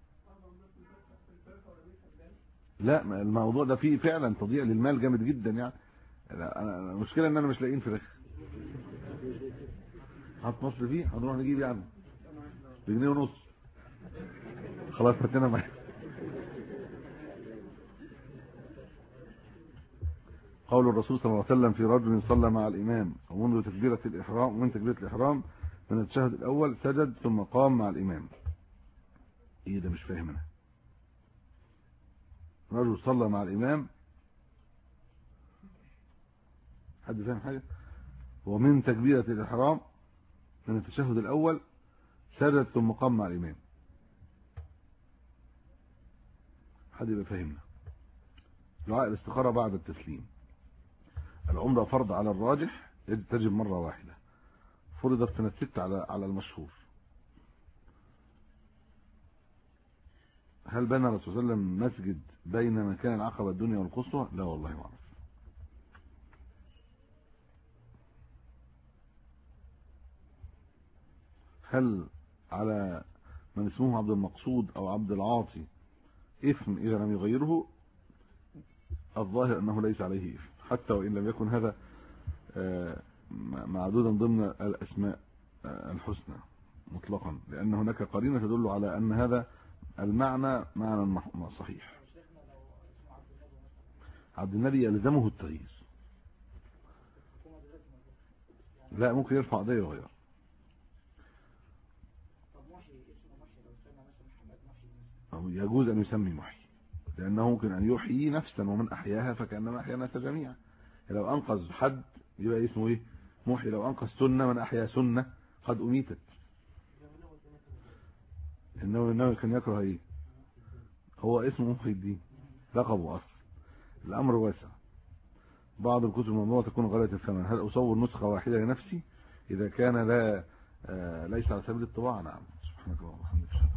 لا، الموضوع ده فيه فعلا تضييع للمال جامد جدا يعني. المشكله ان انا مش لاقيين فراخ، هتمصر فيه، هنروح نجيب يعني ب1.5 جنيه. خلاص هاتنا معاك. قول الرسول صلى الله عليه وسلم في رجل صلى مع الإمام ومنذ تكبيرة الإحرام ومن تكبيرة الإحرام من التشهد الأول سجد ثم قام مع الإمام. إيه ده؟ مش فاهم أنا. رجل صلى مع الإمام، حد فاهم حاجة؟ ومن تكبيرة الإحرام من التشهد الأول سجد ثم قام مع الإمام. حد يبقى فاهمنا. دعاء الاستخارة بعد التسليم. العمرة فرض على الراجح تجب مرة واحدة، فرضت سنة 6 على المشهور. هل بنى الرسول صلى الله عليه وسلم مسجد بين مكان العقبة الدنيا والقصوى؟ لا والله ما اعرف. هل على من اسمه عبد المقصود او عبد العاطي اثم اذا لم يغيره؟ الظاهر انه ليس عليه اثم، حتى وان لم يكن هذا معدودا ضمن الاسماء الحسنى مطلقا، لان هناك قرينه تدل على ان هذا المعنى معنى صحيح. عبد النبي يلزمه التغيير. لا، ممكن يرفع قضيه ويغير. يجوز ان يسمي محيي، لانه ممكن ان يحيي نفسا ومن احياها فكانما احيا الناس جميعا. لو انقذ حد يبقى اسمه ايه؟ محيي. لو انقذ سنه من احيا سنه قد اميتت. انه كان يكره ايه؟ هو اسمه محيي الدين، لقبه اصلا. الامر واسع. بعض الكتب الممنوعه تكون غايه الثمن. هل اصور نسخه واحده لنفسي اذا كان لا ليس على سبيل الطباعه؟ نعم. سبحانك اللهم وبحمدك.